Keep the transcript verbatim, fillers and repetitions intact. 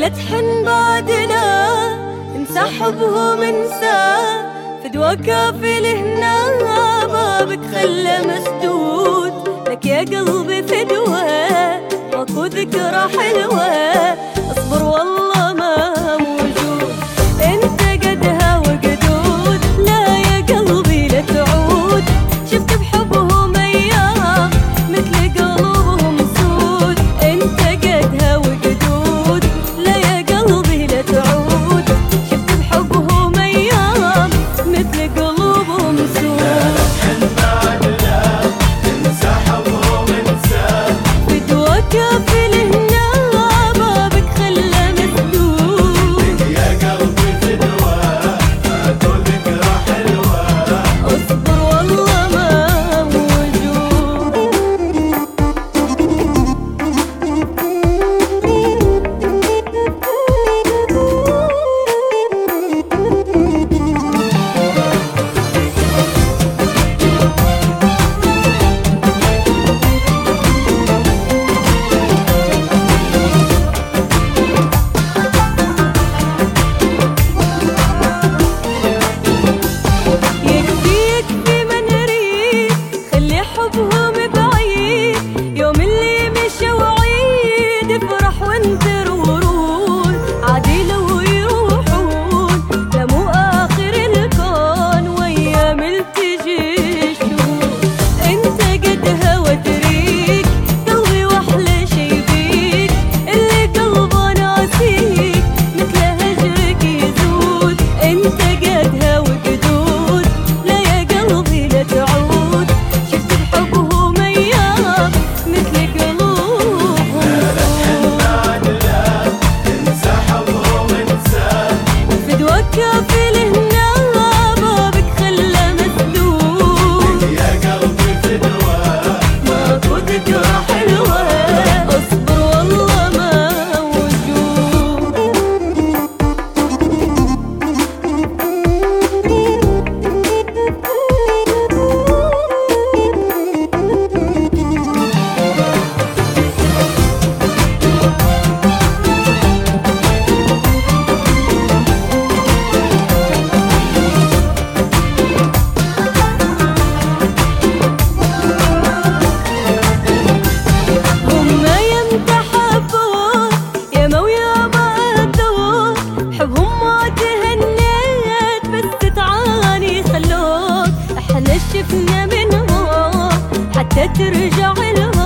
تحن بعدنا انسحبهم انساه، فدوى كافي لهنا بابك خلى مسدود. لك يا قلبي فدوى ماكو ذكرى حلوة، اصبر والله ما موجود. انت قدها وقدود، لا يا قلبي لا تعود. شفت بحبهم ايام مثل قلوبهم سود. انت قدها وقدود، لا يا قلبي لا تعود. شفت بحبهم ايام مثل قلوبهم سود. كافي لهنا بابك خلى مسدود. يا قلبي فدوى ماكو ذكرى حلوة، اصبر والله ما موجود. حبهم بعيد يوم اللي مشى وعيد، افرح وانذر ورود. عادي لو يروحون لا مو اخر الكون، وايام التجي الشهور. انت قدها وتريك قلبي واحلى شي بيك، اللي قلبه ناسيك مثل هجرك يزود. انت قدها وقدود، لا يا قلبي لا تعود. كافي لهنا بابك خلى مسدود. يا قلبي فدوى ماكو ذكرى حلوة، اصبر والله ما وجود. شفنا منهم حتى ترجع لهم.